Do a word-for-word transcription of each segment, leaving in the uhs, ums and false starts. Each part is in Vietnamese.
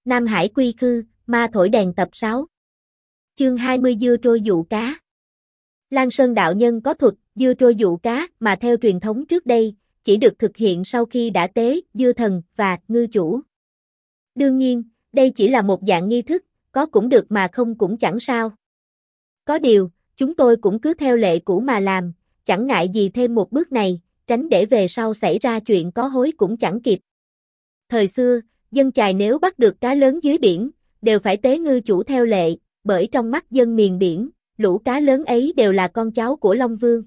Nam Hải quy khư, ma thổi đèn tập sáu. Chương hai mươi dưa trôi dụ cá. Lan Sơn đạo nhân có thuật dưa trôi dụ cá mà theo truyền thống trước đây, chỉ được thực hiện sau khi đã tế dưa thần và ngư chủ. Đương nhiên, đây chỉ là một dạng nghi thức, có cũng được mà không cũng chẳng sao. Có điều, chúng tôi cũng cứ theo lệ cũ mà làm, chẳng ngại gì thêm một bước này, tránh để về sau xảy ra chuyện có hối cũng chẳng kịp. Thời xưa, dân chài nếu bắt được cá lớn dưới biển, đều phải tế ngư chủ theo lệ, bởi trong mắt dân miền biển, lũ cá lớn ấy đều là con cháu của Long Vương.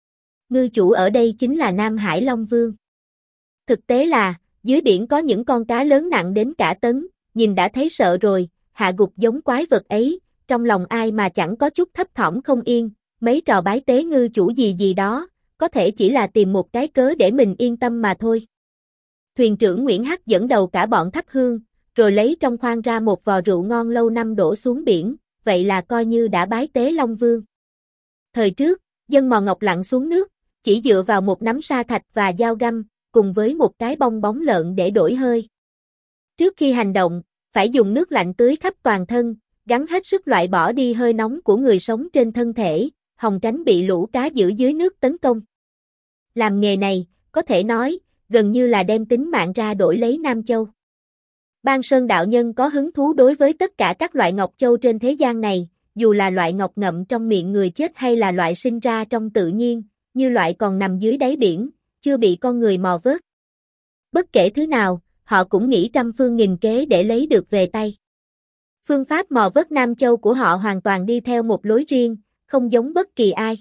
Ngư chủ ở đây chính là Nam Hải Long Vương. Thực tế là, dưới biển có những con cá lớn nặng đến cả tấn, nhìn đã thấy sợ rồi, hạ gục giống quái vật ấy, trong lòng ai mà chẳng có chút thấp thỏm không yên, mấy trò bái tế ngư chủ gì gì đó, có thể chỉ là tìm một cái cớ để mình yên tâm mà thôi. Thuyền trưởng Nguyễn Hắc dẫn đầu cả bọn thắp hương, rồi lấy trong khoang ra một vò rượu ngon lâu năm đổ xuống biển, vậy là coi như đã bái tế Long Vương. Thời trước, dân Mò Ngọc lặn xuống nước, chỉ dựa vào một nắm sa thạch và dao găm, cùng với một cái bong bóng lợn để đổi hơi. Trước khi hành động, phải dùng nước lạnh tưới khắp toàn thân, gắng hết sức loại bỏ đi hơi nóng của người sống trên thân thể, hòng tránh bị lũ cá dữ dưới nước tấn công. Làm nghề này, có thể nói, gần như là đem tính mạng ra đổi lấy Nam Châu. Ban Sơn đạo nhân có hứng thú đối với tất cả các loại ngọc châu trên thế gian này, dù là loại ngọc ngậm trong miệng người chết hay là loại sinh ra trong tự nhiên, như loại còn nằm dưới đáy biển, chưa bị con người mò vớt. Bất kể thứ nào, họ cũng nghĩ trăm phương nghìn kế để lấy được về tay. Phương pháp mò vớt Nam Châu của họ hoàn toàn đi theo một lối riêng, không giống bất kỳ ai.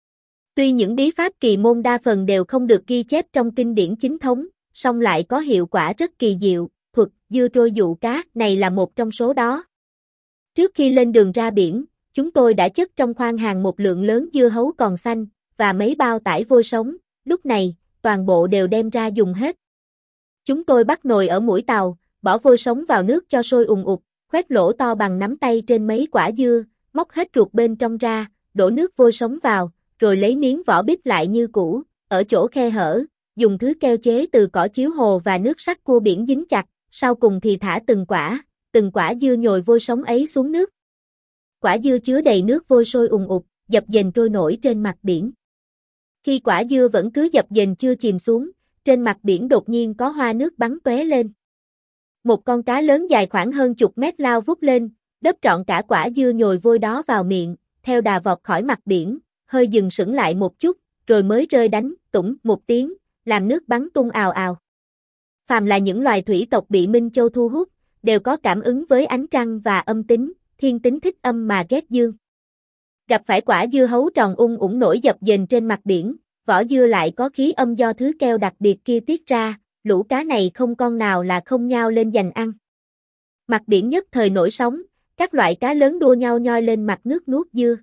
Tuy những bí pháp kỳ môn đa phần đều không được ghi chép trong kinh điển chính thống, song lại có hiệu quả rất kỳ diệu, thuật dưa trôi dụ cá này là một trong số đó. Trước khi lên đường ra biển, chúng tôi đã chất trong khoang hàng một lượng lớn dưa hấu còn xanh, và mấy bao tải vôi sống, lúc này, toàn bộ đều đem ra dùng hết. Chúng tôi bắt nồi ở mũi tàu, bỏ vôi sống vào nước cho sôi ùn ụt, khoét lỗ to bằng nắm tay trên mấy quả dưa, móc hết ruột bên trong ra, đổ nước vôi sống vào, rồi lấy miếng vỏ bít lại như cũ, ở chỗ khe hở, dùng thứ keo chế từ cỏ chiếu hồ và nước sắt cua biển dính chặt, sau cùng thì thả từng quả, từng quả dưa nhồi vôi sống ấy xuống nước. Quả dưa chứa đầy nước vôi sôi ùn ụt, dập dềnh trôi nổi trên mặt biển. Khi quả dưa vẫn cứ dập dềnh chưa chìm xuống, trên mặt biển đột nhiên có hoa nước bắn tóe lên. Một con cá lớn dài khoảng hơn chục mét lao vút lên, đớp trọn cả quả dưa nhồi vôi đó vào miệng, theo đà vọt khỏi mặt biển, hơi dừng sững lại một chút, rồi mới rơi đánh, tủng một tiếng, làm nước bắn tung ào ào. Phàm là những loài thủy tộc bị Minh Châu thu hút, đều có cảm ứng với ánh trăng và âm tính, thiên tính thích âm mà ghét dương. Gặp phải quả dưa hấu tròn ung ủng nổi dập dềnh trên mặt biển, vỏ dưa lại có khí âm do thứ keo đặc biệt kia tiết ra, lũ cá này không con nào là không nhao lên giành ăn. Mặt biển nhất thời nổi sóng, các loại cá lớn đua nhau nhoi lên mặt nước nuốt dưa.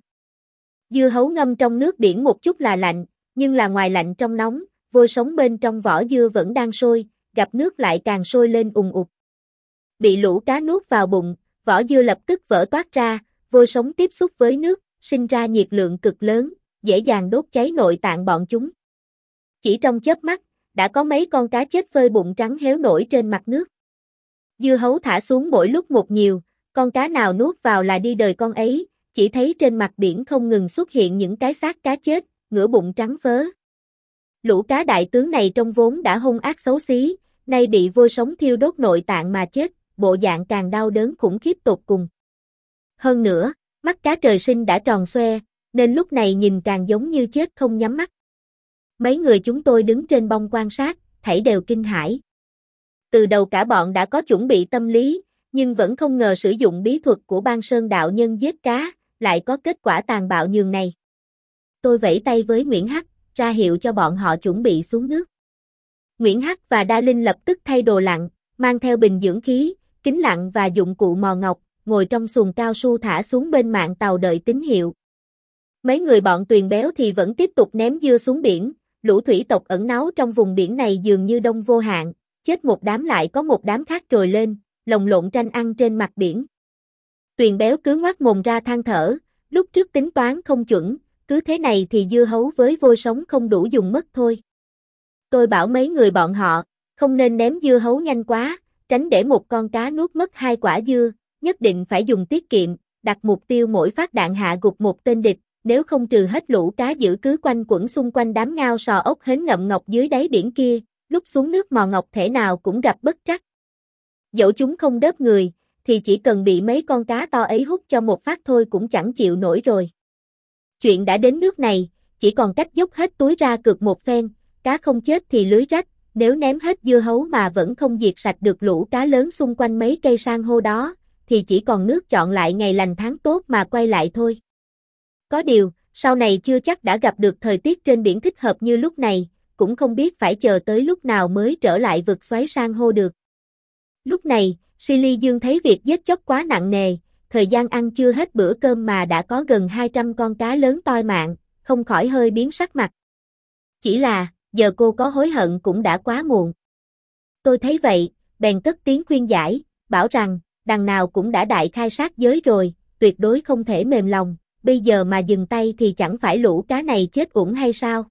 Dưa hấu ngâm trong nước biển một chút là lạnh, nhưng là ngoài lạnh trong nóng, vôi sống bên trong vỏ dưa vẫn đang sôi, gặp nước lại càng sôi lên ùn ụt. Bị lũ cá nuốt vào bụng, vỏ dưa lập tức vỡ toát ra, vôi sống tiếp xúc với nước, sinh ra nhiệt lượng cực lớn, dễ dàng đốt cháy nội tạng bọn chúng. Chỉ trong chớp mắt, đã có mấy con cá chết phơi bụng trắng héo nổi trên mặt nước. Dưa hấu thả xuống mỗi lúc một nhiều, con cá nào nuốt vào là đi đời con ấy, chỉ thấy trên mặt biển không ngừng xuất hiện những cái xác cá chết, ngửa bụng trắng phớ. Lũ cá đại tướng này trong vốn đã hung ác xấu xí, nay bị vôi sống thiêu đốt nội tạng mà chết, bộ dạng càng đau đớn khủng khiếp tột cùng. Hơn nữa, mắt cá trời sinh đã tròn xoe, nên lúc này nhìn càng giống như chết không nhắm mắt. Mấy người chúng tôi đứng trên bông quan sát, thảy đều kinh hãi. Từ đầu cả bọn đã có chuẩn bị tâm lý, nhưng vẫn không ngờ sử dụng bí thuật của Ban Sơn đạo nhân giết cá, lại có kết quả tàn bạo nhường này. Tôi vẫy tay với Nguyễn Hắc, ra hiệu cho bọn họ chuẩn bị xuống nước. Nguyễn Hắc và Đa Linh lập tức thay đồ lặn, mang theo bình dưỡng khí, kính lặn và dụng cụ mò ngọc, ngồi trong xuồng cao su thả xuống bên mạn tàu đợi tín hiệu. Mấy người bọn Tuyền Béo thì vẫn tiếp tục ném dưa xuống biển, lũ thủy tộc ẩn náu trong vùng biển này dường như đông vô hạn, chết một đám lại có một đám khác trồi lên, lồng lộn tranh ăn trên mặt biển. Tuyền Béo cứ ngoác mồm ra than thở, lúc trước tính toán không chuẩn, cứ thế này thì dưa hấu với vôi sống không đủ dùng mất thôi. Tôi bảo mấy người bọn họ, không nên ném dưa hấu nhanh quá, tránh để một con cá nuốt mất hai quả dưa, nhất định phải dùng tiết kiệm, đặt mục tiêu mỗi phát đạn hạ gục một tên địch, nếu không trừ hết lũ cá dữ cứ quanh quẩn xung quanh đám ngao sò ốc hến ngậm ngọc dưới đáy biển kia, lúc xuống nước mò ngọc thể nào cũng gặp bất trắc. Dẫu chúng không đớp người, thì chỉ cần bị mấy con cá to ấy hút cho một phát thôi cũng chẳng chịu nổi rồi. Chuyện đã đến nước này, chỉ còn cách dốc hết túi ra cược một phen, cá không chết thì lưới rách, nếu ném hết dưa hấu mà vẫn không diệt sạch được lũ cá lớn xung quanh mấy cây san hô đó, thì chỉ còn nước chọn lại ngày lành tháng tốt mà quay lại thôi. Có điều, sau này chưa chắc đã gặp được thời tiết trên biển thích hợp như lúc này, cũng không biết phải chờ tới lúc nào mới trở lại vực xoáy san hô được. Lúc này, Silly Dương thấy việc giết chóc quá nặng nề, thời gian ăn chưa hết bữa cơm mà đã có gần hai trăm con cá lớn toi mạng, không khỏi hơi biến sắc mặt. Chỉ là, giờ cô có hối hận cũng đã quá muộn. Tôi thấy vậy, bèn cất tiếng khuyên giải, bảo rằng, đằng nào cũng đã đại khai sát giới rồi, tuyệt đối không thể mềm lòng, bây giờ mà dừng tay thì chẳng phải lũ cá này chết uổng hay sao?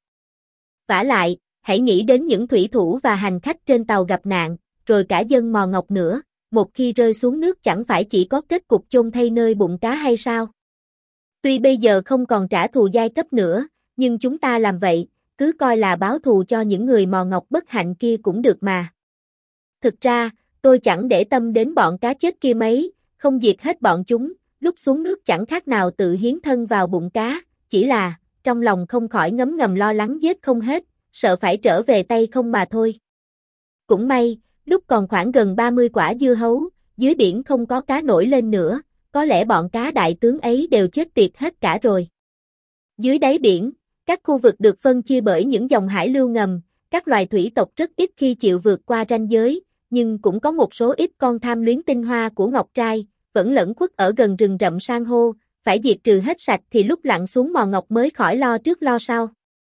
Vả lại, hãy nghĩ đến những thủy thủ và hành khách trên tàu gặp nạn, rồi cả dân mò ngọc nữa, một khi rơi xuống nước chẳng phải chỉ có kết cục chôn thay nơi bụng cá hay sao? Tuy bây giờ không còn trả thù giai cấp nữa, nhưng chúng ta làm vậy, cứ coi là báo thù cho những người mò ngọc bất hạnh kia cũng được mà. Thực ra, tôi chẳng để tâm đến bọn cá chết kia mấy, không diệt hết bọn chúng, lúc xuống nước chẳng khác nào tự hiến thân vào bụng cá, chỉ là, trong lòng không khỏi ngấm ngầm lo lắng giết không hết, sợ phải trở về tay không mà thôi. Cũng may, lúc còn khoảng gần ba mươi quả dưa hấu, dưới biển không có cá nổi lên nữa, có lẽ bọn cá đại tướng ấy đều chết tiệt hết cả rồi. Dưới đáy biển, các khu vực được phân chia bởi những dòng hải lưu ngầm, các loài thủy tộc rất ít khi chịu vượt qua ranh giới, nhưng cũng có một số ít con tham luyến tinh hoa của ngọc trai, vẫn lẫn khuất ở gần rừng rậm san hô, phải diệt trừ hết sạch thì lúc lặn xuống mò ngọc mới khỏi lo trước lo sau.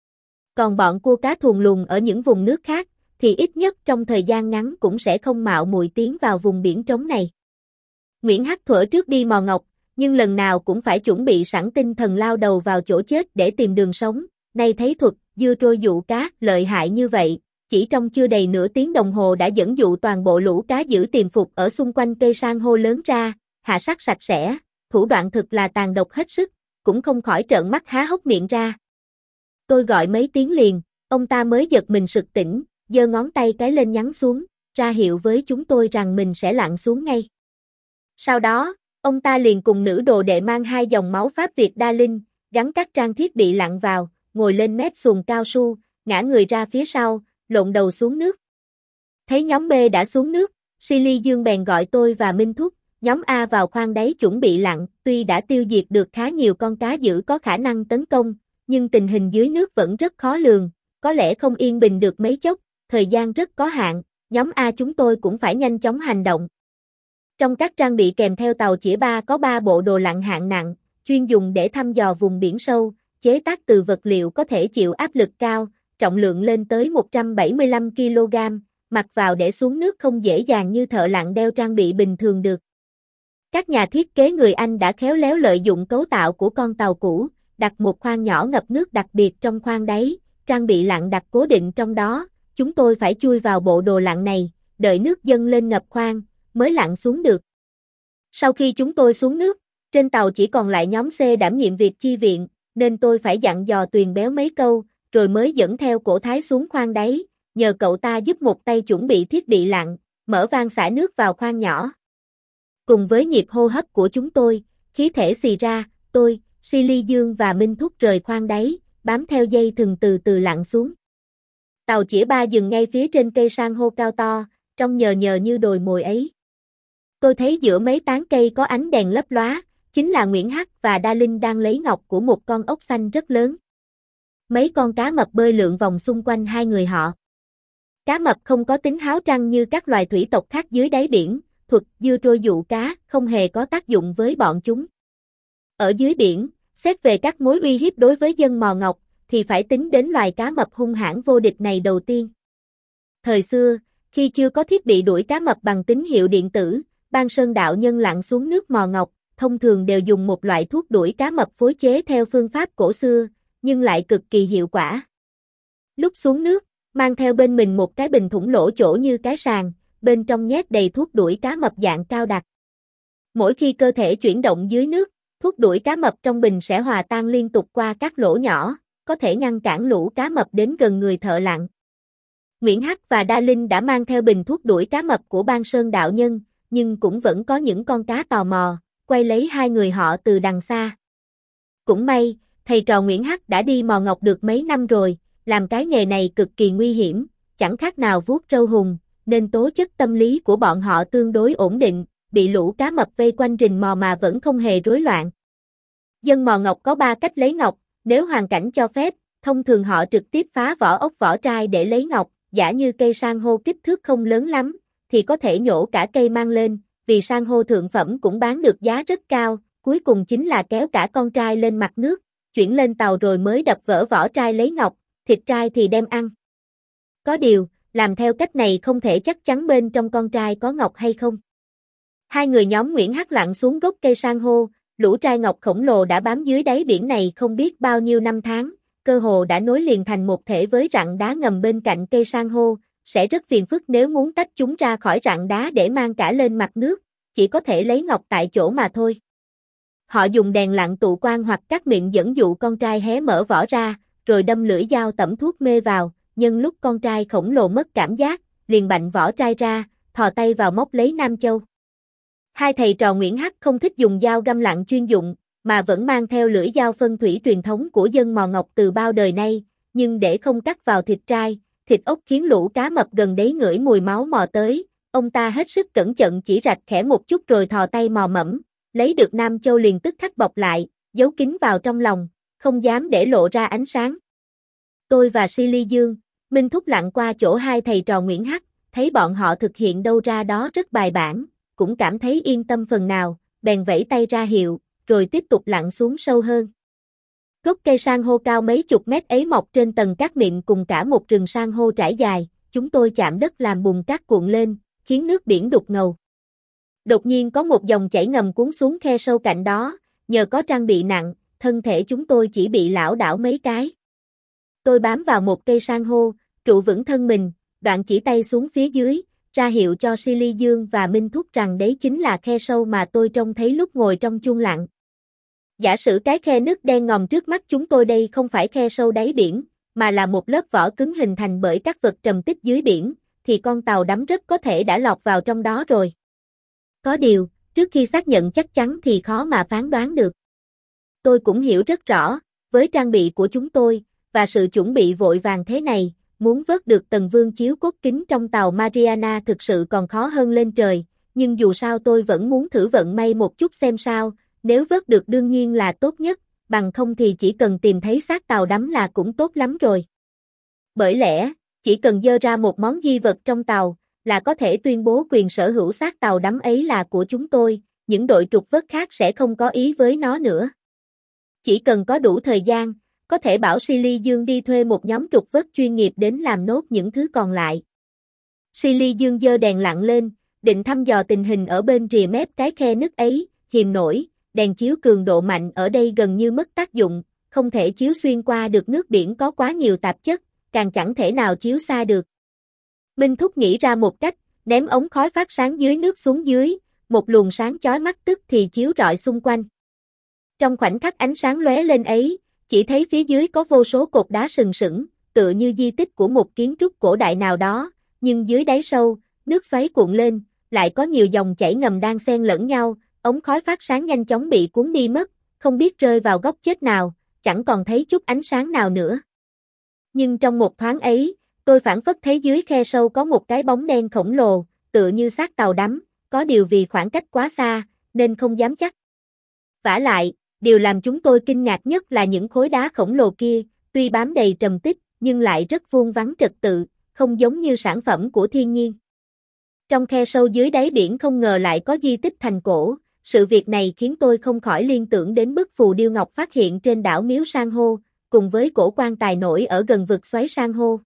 Còn bọn cua cá thuần lùn ở những vùng nước khác, thì ít nhất trong thời gian ngắn cũng sẽ không mạo muội tiến vào vùng biển trống này. Nguyễn Hắc thuở trước đi mò ngọc, nhưng lần nào cũng phải chuẩn bị sẵn tinh thần lao đầu vào chỗ chết để tìm đường sống, nay thấy thuật dưa trôi dụ cá lợi hại như vậy, chỉ trong chưa đầy nửa tiếng đồng hồ đã dẫn dụ toàn bộ lũ cá giữ tiềm phục ở xung quanh cây san hô lớn ra, hạ sát sạch sẽ, thủ đoạn thực là tàn độc hết sức, cũng không khỏi trợn mắt há hốc miệng ra. Tôi gọi mấy tiếng liền, ông ta mới giật mình sực tỉnh, giơ ngón tay cái lên nhắn xuống, ra hiệu với chúng tôi rằng mình sẽ lặn xuống ngay. Sau đó, ông ta liền cùng nữ đồ đệ mang hai dòng máu Pháp Việt Đa Linh, gắn các trang thiết bị lặn vào, ngồi lên mép xuồng cao su, ngã người ra phía sau, lộn đầu xuống nước. Thấy nhóm B đã xuống nước, Silly Dương bèn gọi tôi và Minh Thúc, nhóm A vào khoang đáy chuẩn bị lặn, tuy đã tiêu diệt được khá nhiều con cá dữ có khả năng tấn công, nhưng tình hình dưới nước vẫn rất khó lường, có lẽ không yên bình được mấy chốc, thời gian rất có hạn, nhóm A chúng tôi cũng phải nhanh chóng hành động. Trong các trang bị kèm theo tàu chĩa ba có ba bộ đồ lặn hạng nặng, chuyên dùng để thăm dò vùng biển sâu, chế tác từ vật liệu có thể chịu áp lực cao, trọng lượng lên tới một trăm bảy mươi lăm ki lô gam, mặc vào để xuống nước không dễ dàng như thợ lặn đeo trang bị bình thường được. Các nhà thiết kế người Anh đã khéo léo lợi dụng cấu tạo của con tàu cũ, đặt một khoang nhỏ ngập nước đặc biệt trong khoang đáy, trang bị lặn đặt cố định trong đó, chúng tôi phải chui vào bộ đồ lặn này, đợi nước dâng lên ngập khoang, mới lặn xuống được. Sau khi chúng tôi xuống nước, trên tàu chỉ còn lại nhóm C đảm nhiệm việc chi viện, nên tôi phải dặn dò Tuyền Béo mấy câu, rồi mới dẫn theo Cổ Thái xuống khoang đáy, nhờ cậu ta giúp một tay chuẩn bị thiết bị lặn, mở van xả nước vào khoang nhỏ. Cùng với nhịp hô hấp của chúng tôi, khí thể xì ra, tôi, Silly Dương và Minh Thúc rời khoang đáy, bám theo dây thừng từ từ lặn xuống. Tàu chĩa ba dừng ngay phía trên cây san hô cao to, trông nhờ nhờ như đồi mồi ấy. Tôi thấy giữa mấy tán cây có ánh đèn lấp lóa, chính là Nguyễn Hắc và Đa Linh đang lấy ngọc của một con ốc xanh rất lớn. Mấy con cá mập bơi lượn vòng xung quanh hai người họ. Cá mập không có tính háo trăng như các loài thủy tộc khác dưới đáy biển, thuật dưa trôi dụ cá không hề có tác dụng với bọn chúng. Ở dưới biển, xét về các mối uy hiếp đối với dân mò ngọc, thì phải tính đến loài cá mập hung hãn vô địch này đầu tiên. Thời xưa, khi chưa có thiết bị đuổi cá mập bằng tín hiệu điện tử, Ban Sơn đạo nhân lặn xuống nước mò ngọc, thông thường đều dùng một loại thuốc đuổi cá mập phối chế theo phương pháp cổ xưa, nhưng lại cực kỳ hiệu quả. Lúc xuống nước, mang theo bên mình một cái bình thủng lỗ chỗ như cái sàng, bên trong nhét đầy thuốc đuổi cá mập dạng cao đặc. Mỗi khi cơ thể chuyển động dưới nước, thuốc đuổi cá mập trong bình sẽ hòa tan liên tục qua các lỗ nhỏ, có thể ngăn cản lũ cá mập đến gần người thợ lặn. Nguyễn Hắc và Đa Linh đã mang theo bình thuốc đuổi cá mập của Ban Sơn đạo nhân, nhưng cũng vẫn có những con cá tò mò, quay lấy hai người họ từ đằng xa. Cũng may, thầy trò Nguyễn Hắc đã đi mò ngọc được mấy năm rồi, làm cái nghề này cực kỳ nguy hiểm, chẳng khác nào vuốt râu hùng, nên tố chất tâm lý của bọn họ tương đối ổn định, bị lũ cá mập vây quanh rình mò mà vẫn không hề rối loạn. Dân mò ngọc có ba cách lấy ngọc, nếu hoàn cảnh cho phép, thông thường họ trực tiếp phá vỏ ốc vỏ trai để lấy ngọc, giả như cây san hô kích thước không lớn lắm, thì có thể nhổ cả cây mang lên, vì san hô thượng phẩm cũng bán được giá rất cao, cuối cùng chính là kéo cả con trai lên mặt nước, chuyển lên tàu rồi mới đập vỡ vỏ trai lấy ngọc, thịt trai thì đem ăn. Có điều, làm theo cách này không thể chắc chắn bên trong con trai có ngọc hay không. Hai người nhóm Nguyễn Hắc lặn xuống gốc cây san hô, lũ trai ngọc khổng lồ đã bám dưới đáy biển này không biết bao nhiêu năm tháng, cơ hồ đã nối liền thành một thể với rặng đá ngầm bên cạnh cây san hô, sẽ rất phiền phức nếu muốn tách chúng ra khỏi rặng đá để mang cả lên mặt nước, chỉ có thể lấy ngọc tại chỗ mà thôi. Họ dùng đèn lặn tụ quang hoặc cắt miệng dẫn dụ con trai hé mở vỏ ra, rồi đâm lưỡi dao tẩm thuốc mê vào, nhân lúc con trai khổng lồ mất cảm giác, liền bạnh vỏ trai ra, thò tay vào móc lấy nam châu. Hai thầy trò Nguyễn Hắc không thích dùng dao găm lặn chuyên dụng, mà vẫn mang theo lưỡi dao phân thủy truyền thống của dân mò ngọc từ bao đời nay, nhưng để không cắt vào thịt trai, thịt ốc khiến lũ cá mập gần đấy ngửi mùi máu mò tới, ông ta hết sức cẩn thận chỉ rạch khẽ một chút rồi thò tay mò mẫm, lấy được nam châu liền tức khắc bọc lại, giấu kín vào trong lòng, không dám để lộ ra ánh sáng. Tôi và Silly Dương, Minh Thúc lặn qua chỗ hai thầy trò Nguyễn Hắc, thấy bọn họ thực hiện đâu ra đó rất bài bản, cũng cảm thấy yên tâm phần nào, bèn vẫy tay ra hiệu, rồi tiếp tục lặn xuống sâu hơn. Gốc cây san hô cao mấy chục mét ấy mọc trên tầng cát mịn cùng cả một rừng san hô trải dài, chúng tôi chạm đất làm bùn cát cuộn lên, khiến nước biển đục ngầu. Đột nhiên có một dòng chảy ngầm cuốn xuống khe sâu cạnh đó, nhờ có trang bị nặng, thân thể chúng tôi chỉ bị lảo đảo mấy cái. Tôi bám vào một cây san hô, trụ vững thân mình, đoạn chỉ tay xuống phía dưới, ra hiệu cho Silly Dương và Minh Thúc rằng đấy chính là khe sâu mà tôi trông thấy lúc ngồi trong chuông lặn. Giả sử cái khe nước đen ngòm trước mắt chúng tôi đây không phải khe sâu đáy biển, mà là một lớp vỏ cứng hình thành bởi các vật trầm tích dưới biển, thì con tàu đắm rất có thể đã lọt vào trong đó rồi. Có điều, trước khi xác nhận chắc chắn thì khó mà phán đoán được. Tôi cũng hiểu rất rõ, với trang bị của chúng tôi, và sự chuẩn bị vội vàng thế này, muốn vớt được tầng vương chiếu cốt kính trong tàu Mariana thực sự còn khó hơn lên trời, nhưng dù sao tôi vẫn muốn thử vận may một chút xem sao, nếu vớt được đương nhiên là tốt nhất, bằng không thì chỉ cần tìm thấy xác tàu đắm là cũng tốt lắm rồi. Bởi lẽ, chỉ cần dơ ra một món di vật trong tàu, là có thể tuyên bố quyền sở hữu xác tàu đắm ấy là của chúng tôi, những đội trục vớt khác sẽ không có ý với nó nữa. Chỉ cần có đủ thời gian, có thể bảo Silly Dương đi thuê một nhóm trục vớt chuyên nghiệp đến làm nốt những thứ còn lại. Silly Dương giơ đèn lặn lên, định thăm dò tình hình ở bên rìa mép cái khe nứt ấy, hiềm nổi, đèn chiếu cường độ mạnh ở đây gần như mất tác dụng, không thể chiếu xuyên qua được nước biển có quá nhiều tạp chất, càng chẳng thể nào chiếu xa được. Minh Thúc nghĩ ra một cách, ném ống khói phát sáng dưới nước xuống dưới, một luồng sáng chói mắt tức thì chiếu rọi xung quanh. Trong khoảnh khắc ánh sáng lóe lên ấy, chỉ thấy phía dưới có vô số cột đá sừng sững, tựa như di tích của một kiến trúc cổ đại nào đó, nhưng dưới đáy sâu, nước xoáy cuộn lên, lại có nhiều dòng chảy ngầm đang xen lẫn nhau, ống khói phát sáng nhanh chóng bị cuốn đi mất, không biết rơi vào góc chết nào, chẳng còn thấy chút ánh sáng nào nữa. Nhưng trong một thoáng ấy, tôi phảng phất thấy dưới khe sâu có một cái bóng đen khổng lồ, tựa như xác tàu đắm, có điều vì khoảng cách quá xa, nên không dám chắc. Vả lại, điều làm chúng tôi kinh ngạc nhất là những khối đá khổng lồ kia, tuy bám đầy trầm tích, nhưng lại rất vuông vắn trật tự, không giống như sản phẩm của thiên nhiên. Trong khe sâu dưới đáy biển không ngờ lại có di tích thành cổ, sự việc này khiến tôi không khỏi liên tưởng đến bức phù điêu ngọc phát hiện trên đảo Miếu San hô, cùng với cổ quan tài nổi ở gần vực xoáy san hô.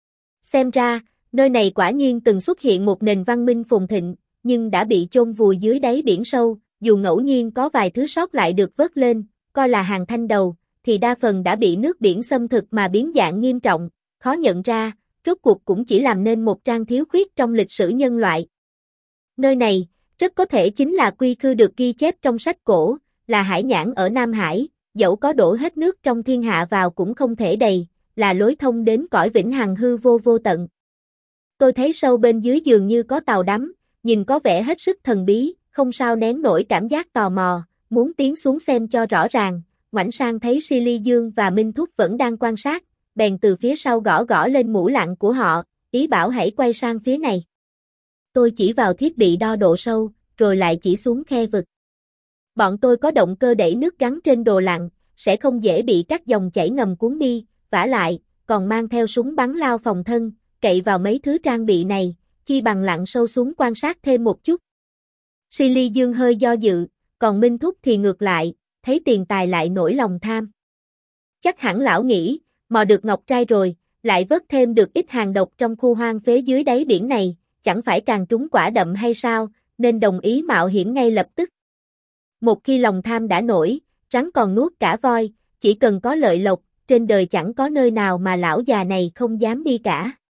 Xem ra, nơi này quả nhiên từng xuất hiện một nền văn minh phồn thịnh, nhưng đã bị chôn vùi dưới đáy biển sâu, dù ngẫu nhiên có vài thứ sót lại được vớt lên, coi là hàng thanh đầu, thì đa phần đã bị nước biển xâm thực mà biến dạng nghiêm trọng, khó nhận ra, rốt cuộc cũng chỉ làm nên một trang thiếu khuyết trong lịch sử nhân loại. Nơi này, rất có thể chính là Quy Khư được ghi chép trong sách cổ, là hải nhãn ở Nam Hải, dẫu có đổ hết nước trong thiên hạ vào cũng không thể đầy, là lối thông đến cõi vĩnh hằng hư vô vô tận. Tôi thấy sâu bên dưới dường như có tàu đắm, nhìn có vẻ hết sức thần bí, không sao nén nổi cảm giác tò mò, muốn tiến xuống xem cho rõ ràng, ngoảnh sang thấy Silly Dương và Minh Thúc vẫn đang quan sát, bèn từ phía sau gõ gõ lên mũ lặn của họ, ý bảo hãy quay sang phía này. Tôi chỉ vào thiết bị đo độ sâu, rồi lại chỉ xuống khe vực. Bọn tôi có động cơ đẩy nước gắn trên đồ lặn, sẽ không dễ bị các dòng chảy ngầm cuốn đi, vả lại, còn mang theo súng bắn lao phòng thân, cậy vào mấy thứ trang bị này, chi bằng lặn sâu xuống quan sát thêm một chút. Silly Dương hơi do dự, còn Minh Thúc thì ngược lại, thấy tiền tài lại nổi lòng tham. Chắc hẳn lão nghĩ, mò được ngọc trai rồi, lại vớt thêm được ít hàng độc trong khu hoang phế dưới đáy biển này, chẳng phải càng trúng quả đậm hay sao, nên đồng ý mạo hiểm ngay lập tức. Một khi lòng tham đã nổi, rắn còn nuốt cả voi, chỉ cần có lợi lộc, trên đời chẳng có nơi nào mà lão già này không dám đi cả.